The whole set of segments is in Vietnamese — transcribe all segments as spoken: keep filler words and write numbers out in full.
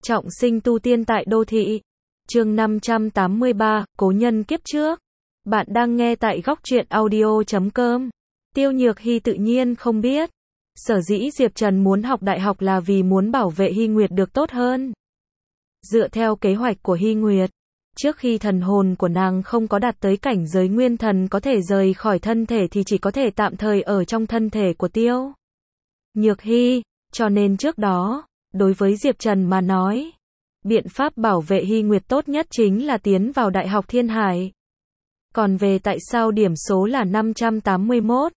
Trọng sinh tu tiên tại đô thị. Chương năm trăm tám mươi ba, Cố nhân kiếp trước. Bạn đang nghe tại góc truyện audio chấm com. Tiêu Nhược Hy tự nhiên không biết. Sở dĩ Diệp Trần muốn học đại học là vì muốn bảo vệ Hy Nguyệt được tốt hơn. Dựa theo kế hoạch của Hy Nguyệt, trước khi thần hồn của nàng không có đạt tới cảnh giới nguyên thần có thể rời khỏi thân thể thì chỉ có thể tạm thời ở trong thân thể của Tiêu Nhược Hy, cho nên trước đó, đối với Diệp Trần mà nói, biện pháp bảo vệ Hy Nguyệt tốt nhất chính là tiến vào Đại học Thiên Hải. Còn về tại sao điểm số là năm trăm tám mươi mốt,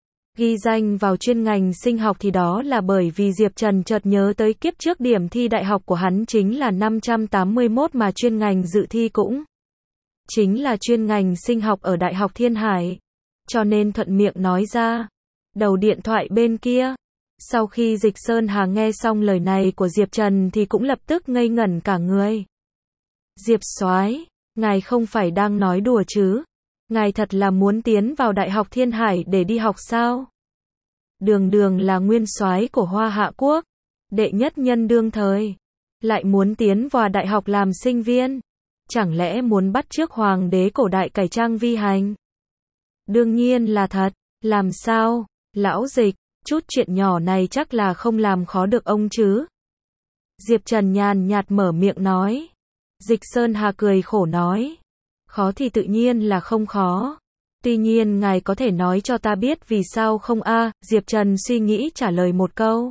ghi danh vào chuyên ngành sinh học thì đó là bởi vì Diệp Trần chợt nhớ tới kiếp trước điểm thi đại học của hắn chính là năm trăm tám mươi mốt mà chuyên ngành dự thi cũng chính là chuyên ngành sinh học ở Đại học Thiên Hải, cho nên thuận miệng nói ra. Đầu điện thoại bên kia, sau khi Dịch Sơn Hà nghe xong lời này của Diệp Trần thì cũng lập tức ngây ngẩn cả người. Diệp soái, ngài không phải đang nói đùa chứ? Ngài thật là muốn tiến vào Đại học Thiên Hải để đi học sao? Đường đường là nguyên soái của Hoa Hạ Quốc, đệ nhất nhân đương thời, lại muốn tiến vào đại học làm sinh viên, chẳng lẽ muốn bắt chước hoàng đế cổ đại cải trang vi hành? Đương nhiên là thật, làm sao, lão Dịch, chút chuyện nhỏ này chắc là không làm khó được ông chứ? Diệp Trần nhàn nhạt mở miệng nói. Dịch Sơn Hà cười khổ nói. Khó thì tự nhiên là không khó. Tuy nhiên ngài có thể nói cho ta biết vì sao không a? À, Diệp Trần suy nghĩ trả lời một câu.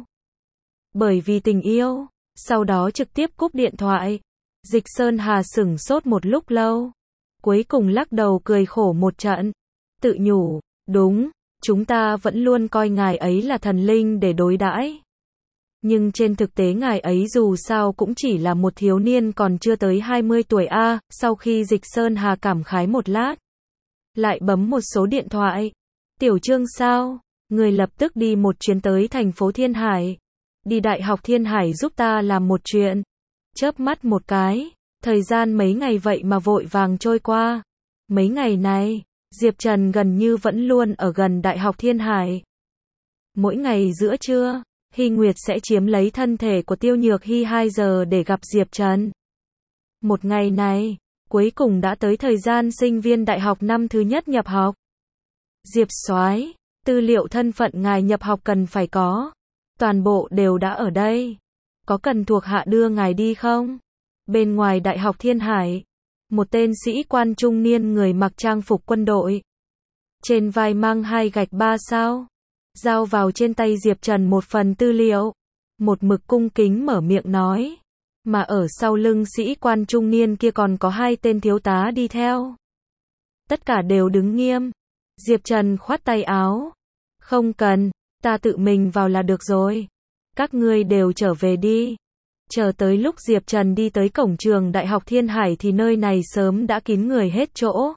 Bởi vì tình yêu. Sau đó trực tiếp cúp điện thoại. Dịch Sơn Hà sửng sốt một lúc lâu. Cuối cùng lắc đầu cười khổ một trận. Tự nhủ, đúng, chúng ta vẫn luôn coi ngài ấy là thần linh để đối đãi. Nhưng trên thực tế ngài ấy dù sao cũng chỉ là một thiếu niên còn chưa tới hai mươi tuổi a. À, sau khi Dịch Sơn Hà cảm khái một lát, lại bấm một số điện thoại. Tiểu Trương sao? Người lập tức đi một chuyến tới thành phố Thiên Hải. Đi Đại học Thiên Hải giúp ta làm một chuyện. Chớp mắt một cái, thời gian mấy ngày vậy mà vội vàng trôi qua. Mấy ngày này, Diệp Trần gần như vẫn luôn ở gần Đại học Thiên Hải. Mỗi ngày giữa trưa, Hy Nguyệt sẽ chiếm lấy thân thể của Tiêu Nhược Hy hai giờ để gặp Diệp Trần. Một ngày này, cuối cùng đã tới thời gian sinh viên đại học năm thứ nhất nhập học. Diệp soái, tư liệu thân phận ngài nhập học cần phải có. Toàn bộ đều đã ở đây. Có cần thuộc hạ đưa ngài đi không? Bên ngoài Đại học Thiên Hải, một tên sĩ quan trung niên người mặc trang phục quân đội, trên vai mang hai gạch ba sao, giao vào trên tay Diệp Trần một phần tư liệu, một mực cung kính mở miệng nói, mà ở sau lưng sĩ quan trung niên kia còn có hai tên thiếu tá đi theo. Tất cả đều đứng nghiêm. Diệp Trần khoát tay áo, không cần, ta tự mình vào là được rồi. Các ngươi đều trở về đi. Chờ tới lúc Diệp Trần đi tới cổng trường Đại học Thiên Hải thì nơi này sớm đã kín người hết chỗ.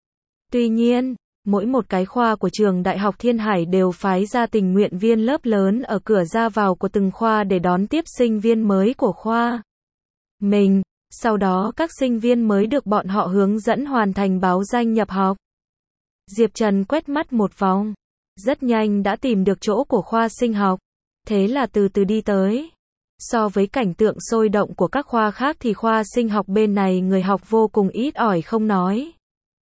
Tuy nhiên, mỗi một cái khoa của trường Đại học Thiên Hải đều phái ra tình nguyện viên lớp lớn ở cửa ra vào của từng khoa để đón tiếp sinh viên mới của khoa mình. Sau đó các sinh viên mới được bọn họ hướng dẫn hoàn thành báo danh nhập học. Diệp Trần quét mắt một vòng, rất nhanh đã tìm được chỗ của khoa sinh học. Thế là từ từ đi tới. So với cảnh tượng sôi động của các khoa khác thì khoa sinh học bên này người học vô cùng ít ỏi không nói.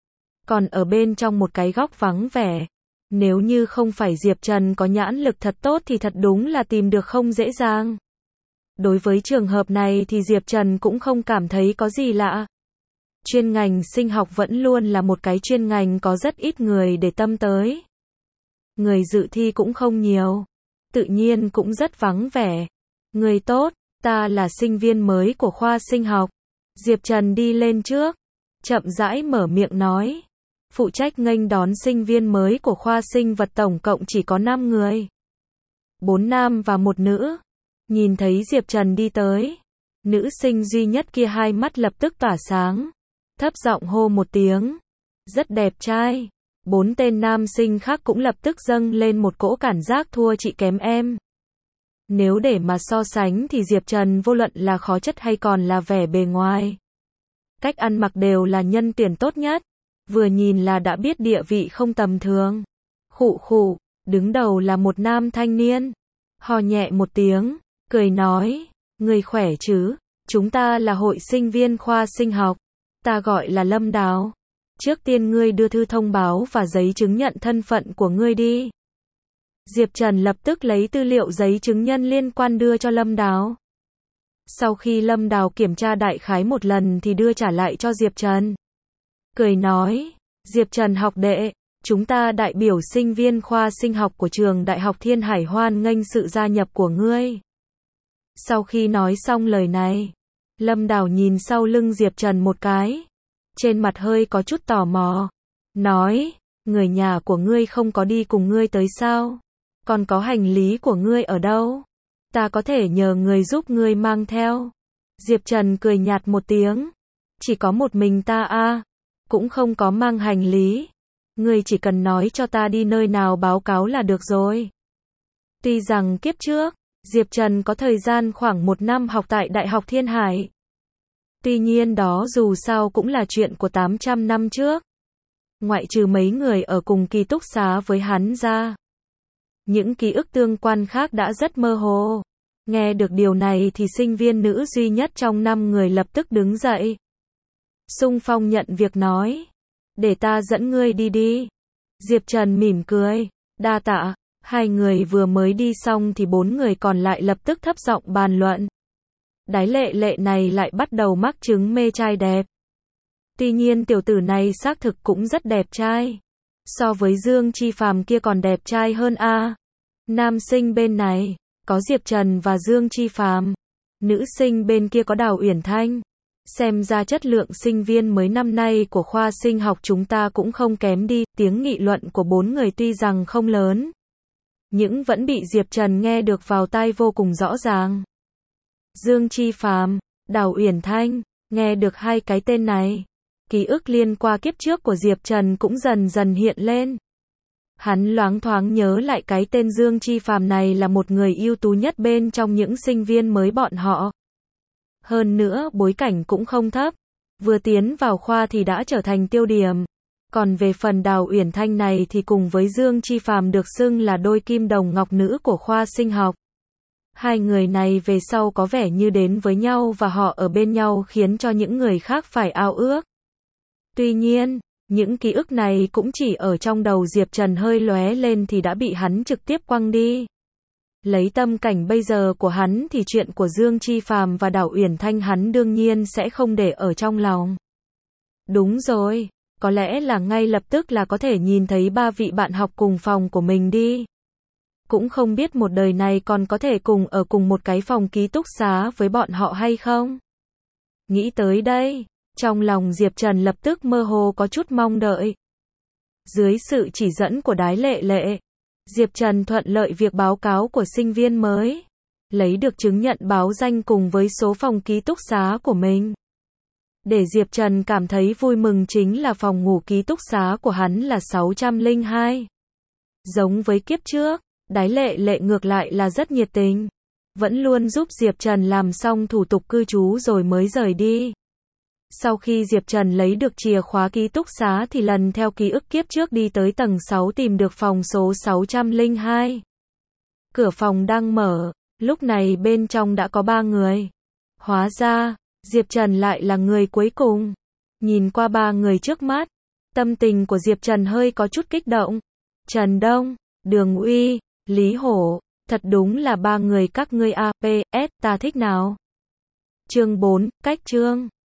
Còn ở bên trong một cái góc vắng vẻ, nếu như không phải Diệp Trần có nhãn lực thật tốt thì thật đúng là tìm được không dễ dàng. Đối với trường hợp này thì Diệp Trần cũng không cảm thấy có gì lạ. Chuyên ngành sinh học vẫn luôn là một cái chuyên ngành có rất ít người để tâm tới. Người dự thi cũng không nhiều, tự nhiên cũng rất vắng vẻ. Người tốt, ta là sinh viên mới của khoa sinh học. Diệp Trần đi lên trước, chậm rãi mở miệng nói. Phụ trách nghênh đón sinh viên mới của khoa sinh vật tổng cộng chỉ có năm người. Bốn nam và một nữ. Nhìn thấy Diệp Trần đi tới, nữ sinh duy nhất kia hai mắt lập tức tỏa sáng. Thấp giọng hô một tiếng. Rất đẹp trai. Bốn tên nam sinh khác cũng lập tức dâng lên một cỗ cảm giác thua chị kém em. Nếu để mà so sánh thì Diệp Trần vô luận là khó chất hay còn là vẻ bề ngoài, cách ăn mặc đều là nhân tuyển tốt nhất. Vừa nhìn là đã biết địa vị không tầm thường. Khụ khụ, đứng đầu là một nam thanh niên. Hò nhẹ một tiếng, cười nói, người khỏe chứ? Chúng ta là hội sinh viên khoa sinh học. Ta gọi là Lâm Đào. Trước tiên ngươi đưa thư thông báo và giấy chứng nhận thân phận của ngươi đi. Diệp Trần lập tức lấy tư liệu giấy chứng nhân liên quan đưa cho Lâm Đào. Sau khi Lâm Đào kiểm tra đại khái một lần thì đưa trả lại cho Diệp Trần. Cười nói, Diệp Trần học đệ, chúng ta đại biểu sinh viên khoa sinh học của trường Đại học Thiên Hải hoan nghênh sự gia nhập của ngươi. Sau khi nói xong lời này, Lâm Đào nhìn sau lưng Diệp Trần một cái. Trên mặt hơi có chút tò mò. Nói, người nhà của ngươi không có đi cùng ngươi tới sao? Còn có hành lý của ngươi ở đâu? Ta có thể nhờ người giúp ngươi mang theo. Diệp Trần cười nhạt một tiếng. Chỉ có một mình ta a, cũng không có mang hành lý. Ngươi chỉ cần nói cho ta đi nơi nào báo cáo là được rồi. Tuy rằng kiếp trước, Diệp Trần có thời gian khoảng một năm học tại Đại học Thiên Hải. Tuy nhiên đó dù sao cũng là chuyện của tám trăm năm trước. Ngoại trừ mấy người ở cùng ký túc xá với hắn ra. Những ký ức tương quan khác đã rất mơ hồ. Nghe được điều này thì sinh viên nữ duy nhất trong năm người lập tức đứng dậy. Xung phong nhận việc nói. Để ta dẫn ngươi đi đi. Diệp Trần mỉm cười. Đa tạ. Hai người vừa mới đi xong thì bốn người còn lại lập tức thấp giọng bàn luận. Đái lệ lệ này lại bắt đầu mắc chứng mê trai đẹp. Tuy nhiên tiểu tử này xác thực cũng rất đẹp trai. So với Dương Chi Phàm kia còn đẹp trai hơn a. Nam sinh bên này, có Diệp Trần và Dương Chi Phàm. Nữ sinh bên kia có Đào Uyển Thanh. Xem ra chất lượng sinh viên mới năm nay của khoa sinh học chúng ta cũng không kém đi. Tiếng nghị luận của bốn người tuy rằng không lớn, nhưng vẫn bị Diệp Trần nghe được vào tai vô cùng rõ ràng. Dương Chi Phàm, Đào Uyển Thanh, nghe được hai cái tên này. Ký ức liên qua kiếp trước của Diệp Trần cũng dần dần hiện lên. Hắn loáng thoáng nhớ lại cái tên Dương Chi Phàm này là một người ưu tú nhất bên trong những sinh viên mới bọn họ. Hơn nữa bối cảnh cũng không thấp. Vừa tiến vào khoa thì đã trở thành tiêu điểm. Còn về phần Đào Uyển Thanh này thì cùng với Dương Chi Phàm được xưng là đôi kim đồng ngọc nữ của khoa sinh học. Hai người này về sau có vẻ như đến với nhau và họ ở bên nhau khiến cho những người khác phải ao ước. Tuy nhiên, những ký ức này cũng chỉ ở trong đầu Diệp Trần hơi lóe lên thì đã bị hắn trực tiếp quăng đi. Lấy tâm cảnh bây giờ của hắn thì chuyện của Dương Chi Phàm và Đào Uyển Thanh hắn đương nhiên sẽ không để ở trong lòng. Đúng rồi, có lẽ là ngay lập tức là có thể nhìn thấy ba vị bạn học cùng phòng của mình đi. Cũng không biết một đời này còn có thể cùng ở cùng một cái phòng ký túc xá với bọn họ hay không. Nghĩ tới đây, trong lòng Diệp Trần lập tức mơ hồ có chút mong đợi. Dưới sự chỉ dẫn của Đái Lệ Lệ, Diệp Trần thuận lợi việc báo cáo của sinh viên mới, lấy được chứng nhận báo danh cùng với số phòng ký túc xá của mình. Để Diệp Trần cảm thấy vui mừng chính là phòng ngủ ký túc xá của hắn là sáu trăm lẻ hai. Giống với kiếp trước, Đái Lệ Lệ ngược lại là rất nhiệt tình, vẫn luôn giúp Diệp Trần làm xong thủ tục cư trú rồi mới rời đi. Sau khi Diệp Trần lấy được chìa khóa ký túc xá thì lần theo ký ức kiếp trước đi tới tầng sáu tìm được phòng số sáu trăm lẻ hai. Cửa phòng đang mở, lúc này bên trong đã có ba người. Hóa ra, Diệp Trần lại là người cuối cùng. Nhìn qua ba người trước mắt, tâm tình của Diệp Trần hơi có chút kích động. Trần Đông, Đường Uy, Lý Hổ, thật đúng là ba người các ngươi a pê ét ta thích nào. Chương bốn, cách chương.